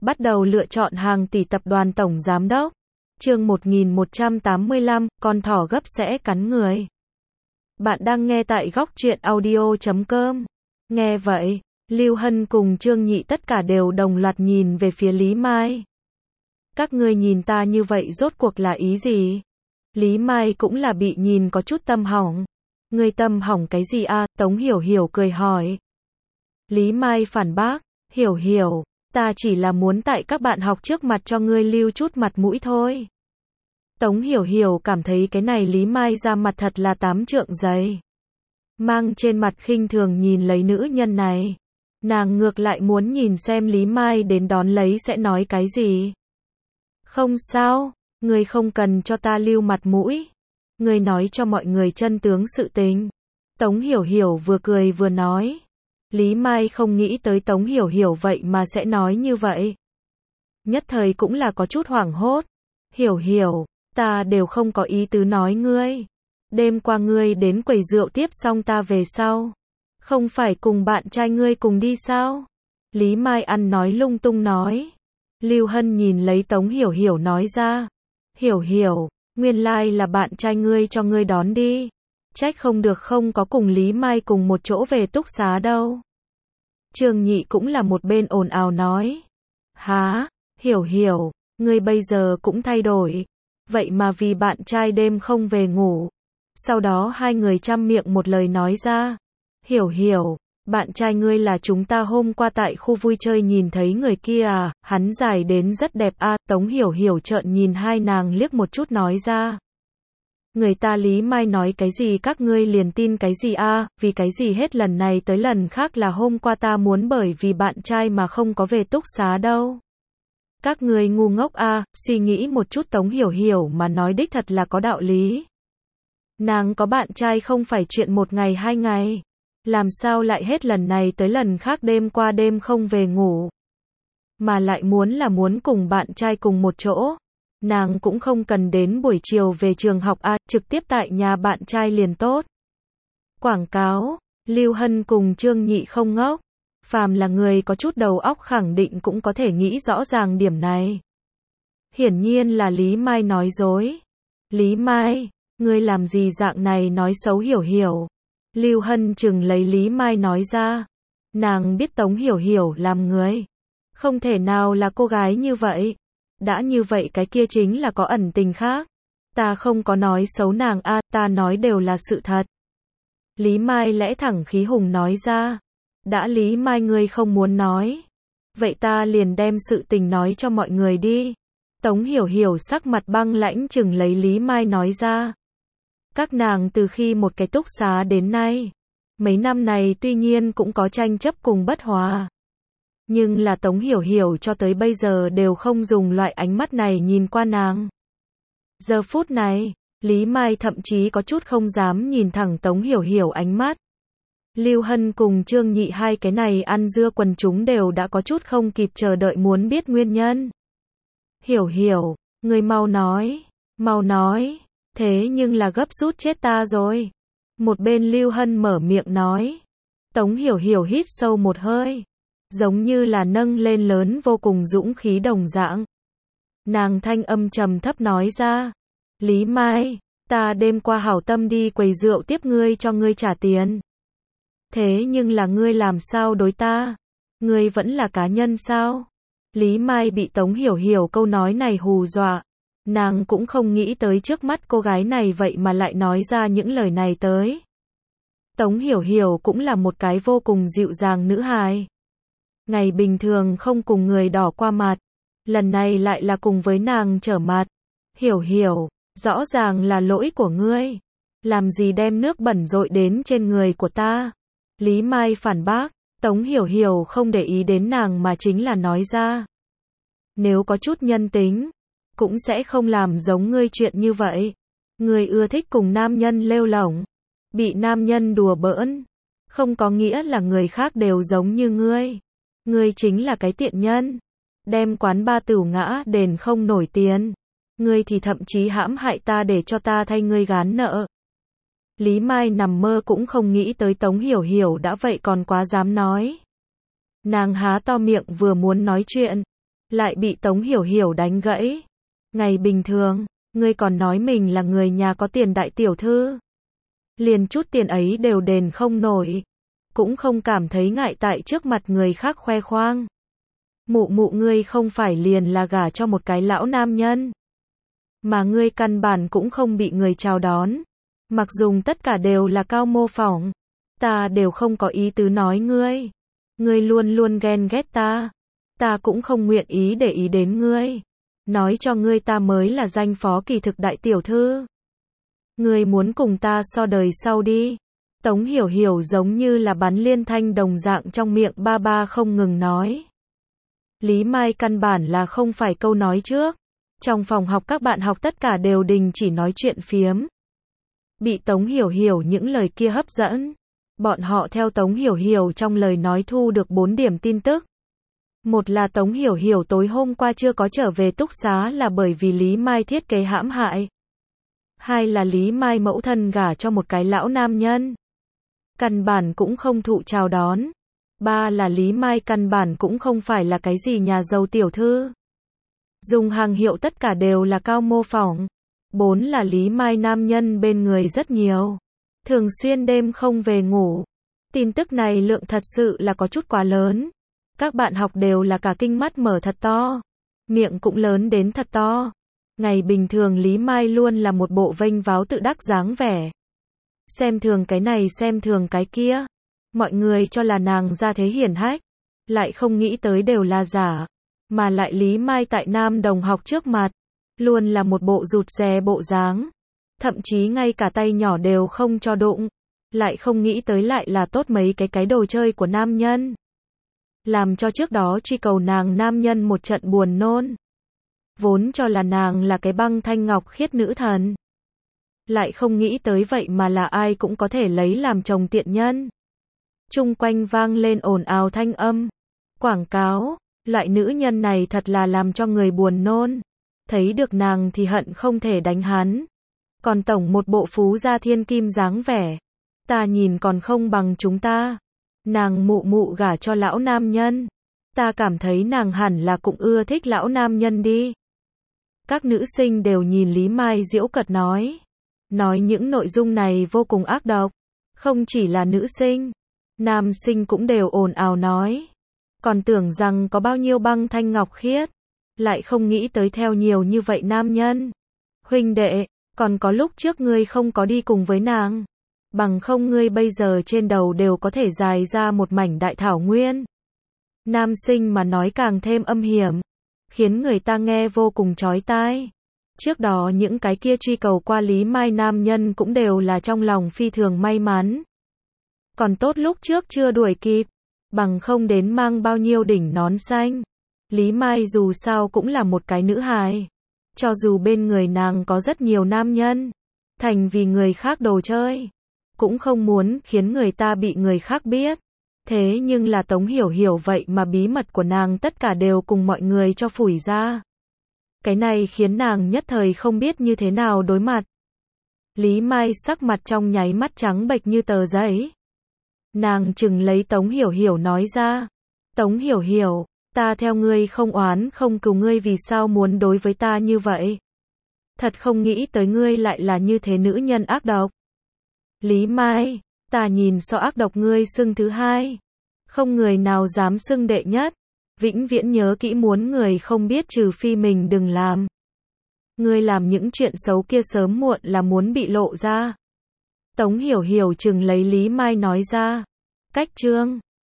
Bắt đầu lựa chọn hàng tỷ tập đoàn tổng giám đốc. Chương 1185, con thỏ gấp sẽ cắn người. Bạn đang nghe tại góc truyện audio.com. Nghe vậy, Lưu Hân cùng Trương Nhị tất cả đều đồng loạt nhìn về phía Lý Mai. Các ngươi nhìn ta như vậy rốt cuộc là ý gì? Lý Mai cũng là bị nhìn có chút tâm hỏng. Ngươi tâm hỏng cái gì a? Tống Hiểu Hiểu cười hỏi. Lý Mai phản bác, Hiểu Hiểu, ta chỉ là muốn tại các bạn học trước mặt cho ngươi lưu chút mặt mũi thôi. Tống Hiểu Hiểu cảm thấy cái này Lý Mai ra mặt thật là 8 trượng dày. Mang trên mặt khinh thường nhìn lấy nữ nhân này. Nàng ngược lại muốn nhìn xem Lý Mai đến đón lấy sẽ nói cái gì. Không sao, ngươi không cần cho ta lưu mặt mũi. Ngươi nói cho mọi người chân tướng sự tình. Tống Hiểu Hiểu vừa cười vừa nói. Lý Mai không nghĩ tới Tống Hiểu Hiểu vậy mà sẽ nói như vậy. Nhất thời cũng là có chút hoảng hốt. Hiểu Hiểu, ta đều không có ý tứ nói ngươi. Đêm qua ngươi đến quầy rượu tiếp xong ta về sau. Không phải cùng bạn trai ngươi cùng đi sao? Lý Mai ăn nói lung tung nói. Lưu Hân nhìn lấy Tống Hiểu Hiểu nói ra. Hiểu Hiểu, nguyên lai là bạn trai ngươi cho ngươi đón đi. Trách không được không có cùng Lý Mai cùng một chỗ về túc xá đâu. Trương Nhị cũng là một bên ồn ào nói. Hả, Hiểu Hiểu, ngươi bây giờ cũng thay đổi. Vậy mà vì bạn trai đêm không về ngủ. Sau đó hai người chăm miệng một lời nói ra. Hiểu Hiểu, bạn trai ngươi là chúng ta hôm qua tại khu vui chơi nhìn thấy người kia à, hắn dài đến rất đẹp a. Tống Hiểu Hiểu trợn nhìn hai nàng liếc một chút nói ra. Người ta Lý Mai nói cái gì các ngươi liền tin cái gì a, vì cái gì hết lần này tới lần khác là hôm qua ta muốn bởi vì bạn trai mà không có về túc xá đâu. Các ngươi ngu ngốc a, suy nghĩ một chút Tống Hiểu Hiểu mà nói đích thật là có đạo lý. Nàng có bạn trai không phải chuyện một ngày hai ngày. Làm sao lại hết lần này tới lần khác đêm qua đêm không về ngủ. Mà lại muốn cùng bạn trai cùng một chỗ. Nàng cũng không cần đến buổi chiều về trường học a, trực tiếp tại nhà bạn trai liền tốt. Quảng cáo, Lưu Hân cùng Trương Nhị không ngốc. Phàm là người có chút đầu óc khẳng định cũng có thể nghĩ rõ ràng điểm này. Hiển nhiên là Lý Mai nói dối. Lý Mai, ngươi làm gì dạng này nói xấu Hiểu Hiểu. Lưu Hân chừng lấy Lý Mai nói ra. Nàng biết Tống Hiểu Hiểu làm người. Không thể nào là cô gái như vậy. Đã như vậy cái kia chính là có ẩn tình khác. Ta không có nói xấu nàng a, ta nói đều là sự thật. Lý Mai lẽ thẳng khí hùng nói ra. Đã Lý Mai ngươi không muốn nói. Vậy ta liền đem sự tình nói cho mọi người đi. Tống Hiểu Hiểu sắc mặt băng lãnh chừng lấy Lý Mai nói ra. Các nàng từ khi một cái túc xá đến nay. Mấy năm này tuy nhiên cũng có tranh chấp cùng bất hòa. Nhưng là Tống Hiểu Hiểu cho tới bây giờ đều không dùng loại ánh mắt này nhìn qua nàng. Giờ phút này, Lý Mai thậm chí có chút không dám nhìn thẳng Tống Hiểu Hiểu ánh mắt. Lưu Hân cùng Trương Nhị hai cái này ăn dưa quần chúng đều đã có chút không kịp chờ đợi muốn biết nguyên nhân. Hiểu Hiểu, người mau nói, thế nhưng là gấp rút chết ta rồi. Một bên Lưu Hân mở miệng nói. Tống Hiểu Hiểu hít sâu một hơi. Giống như là nâng lên lớn vô cùng dũng khí đồng dạng. Nàng thanh âm trầm thấp nói ra. Lý Mai, ta đêm qua hảo tâm đi quầy rượu tiếp ngươi cho ngươi trả tiền. Thế nhưng là ngươi làm sao đối ta? Ngươi vẫn là cá nhân sao? Lý Mai bị Tống Hiểu Hiểu câu nói này hù dọa. Nàng cũng không nghĩ tới trước mắt cô gái này vậy mà lại nói ra những lời này tới. Tống Hiểu Hiểu cũng là một cái vô cùng dịu dàng nữ hài. Ngày bình thường không cùng người đỏ qua mặt. Lần này lại là cùng với nàng trở mặt. Hiểu Hiểu, rõ ràng là lỗi của ngươi. Làm gì đem nước bẩn dội đến trên người của ta? Lý Mai phản bác. Tống Hiểu Hiểu không để ý đến nàng mà chính là nói ra. Nếu có chút nhân tính, cũng sẽ không làm giống ngươi chuyện như vậy. Ngươi ưa thích cùng nam nhân lêu lổng, bị nam nhân đùa bỡn. Không có nghĩa là người khác đều giống như ngươi. Ngươi chính là cái tiện nhân. Đem quán ba tửu ngã đền không nổi tiền. Ngươi thì thậm chí hãm hại ta để cho ta thay ngươi gán nợ. Lý Mai nằm mơ cũng không nghĩ tới Tống Hiểu Hiểu đã vậy còn quá dám nói. Nàng há to miệng vừa muốn nói chuyện. lại bị Tống Hiểu Hiểu đánh gãy. Ngày bình thường, ngươi còn nói mình là người nhà có tiền đại tiểu thư. Liền chút tiền ấy đều đền không nổi. Cũng không cảm thấy ngại tại trước mặt người khác khoe khoang. Mụ mụ ngươi không phải liền là gả cho một cái lão nam nhân. Mà ngươi căn bản cũng không bị người chào đón. Mặc dùng tất cả đều là cao mô phỏng. Ta đều không có ý tứ nói ngươi. Ngươi luôn luôn ghen ghét ta. Ta cũng không nguyện ý để ý đến ngươi. Nói cho ngươi ta mới là danh phó kỳ thực đại tiểu thư. Ngươi muốn cùng ta so đời sau đi. Tống Hiểu Hiểu giống như là bắn liên thanh đồng dạng trong miệng ba ba không ngừng nói. Lý Mai căn bản là không phải câu nói trước. Trong phòng học các bạn học tất cả đều đình chỉ nói chuyện phiếm. Bị Tống Hiểu Hiểu những lời kia hấp dẫn. Bọn họ theo Tống Hiểu Hiểu trong lời nói thu được 4 điểm tin tức. Một là Tống Hiểu Hiểu tối hôm qua chưa có trở về túc xá là bởi vì Lý Mai thiết kế hãm hại. Hai là Lý Mai mẫu thân gả cho một cái lão nam nhân. Căn bản cũng không thụ chào đón. Ba là Lý Mai căn bản cũng không phải là cái gì nhà giàu tiểu thư. Dùng hàng hiệu tất cả đều là cao mô phỏng. 4 là Lý Mai nam nhân bên người rất nhiều. Thường xuyên đêm không về ngủ. Tin tức này lượng thật sự là có chút quá lớn. Các bạn học đều là cả kinh mắt mở thật to. Miệng cũng lớn đến thật to. Ngày bình thường Lý Mai luôn là một bộ vênh váo tự đắc dáng vẻ. Xem thường cái này xem thường cái kia. Mọi người cho là nàng ra thế hiển hách. Lại không nghĩ tới đều là giả. Mà lại Lý Mai tại nam đồng học trước mặt. Luôn là một bộ rụt rè bộ dáng. Thậm chí ngay cả tay nhỏ đều không cho đụng. Lại không nghĩ tới lại là tốt mấy cái đồ chơi của nam nhân. Làm cho trước đó truy cầu nàng nam nhân một trận buồn nôn. Vốn cho là nàng là cái băng thanh ngọc khiết nữ thần. Lại không nghĩ tới vậy mà là ai cũng có thể lấy làm chồng tiện nhân. Chung quanh vang lên ồn ào thanh âm. Quảng cáo, loại nữ nhân này thật là làm cho người buồn nôn. Thấy được nàng thì hận không thể đánh hắn. Còn tổng một bộ phú gia thiên kim dáng vẻ. Ta nhìn còn không bằng chúng ta. Nàng mụ mụ gả cho lão nam nhân. Ta cảm thấy nàng hẳn là cũng ưa thích lão nam nhân đi. Các nữ sinh đều nhìn Lý Mai giễu cợt nói. Nói những nội dung này vô cùng ác độc. Không chỉ là nữ sinh. Nam sinh cũng đều ồn ào nói. Còn tưởng rằng có bao nhiêu băng thanh ngọc khiết. Lại không nghĩ tới theo nhiều như vậy nam nhân. Huynh đệ, còn có lúc trước ngươi không có đi cùng với nàng. Bằng không ngươi bây giờ trên đầu đều có thể dài ra một mảnh đại thảo nguyên. Nam sinh mà nói càng thêm âm hiểm. Khiến người ta nghe vô cùng chói tai. Trước đó những cái kia truy cầu qua Lý Mai nam nhân cũng đều là trong lòng phi thường may mắn. Còn tốt lúc trước chưa đuổi kịp. Bằng không đến mang bao nhiêu đỉnh nón xanh. Lý Mai dù sao cũng là một cái nữ hài. Cho dù bên người nàng có rất nhiều nam nhân. Thành vì người khác đồ chơi. Cũng không muốn khiến người ta bị người khác biết. Thế nhưng là Tống Hiểu Hiểu vậy mà bí mật của nàng tất cả đều cùng mọi người cho phủi ra. Cái này khiến nàng nhất thời không biết như thế nào đối mặt. Lý Mai sắc mặt trong nháy mắt trắng bệch như tờ giấy. Nàng chừng lấy Tống Hiểu Hiểu nói ra. Tống Hiểu Hiểu, ta theo ngươi không oán không cừu, ngươi vì sao muốn đối với ta như vậy? Thật không nghĩ tới ngươi lại là như thế nữ nhân ác độc. Lý Mai, ta nhìn so ác độc ngươi xưng thứ hai. Không người nào dám xưng đệ nhất. Vĩnh viễn nhớ kỹ, muốn người không biết trừ phi mình đừng làm. Ngươi làm những chuyện xấu kia sớm muộn là muốn bị lộ ra. Tống Hiểu Hiểu chừng lấy Lý Mai nói ra. Cách chương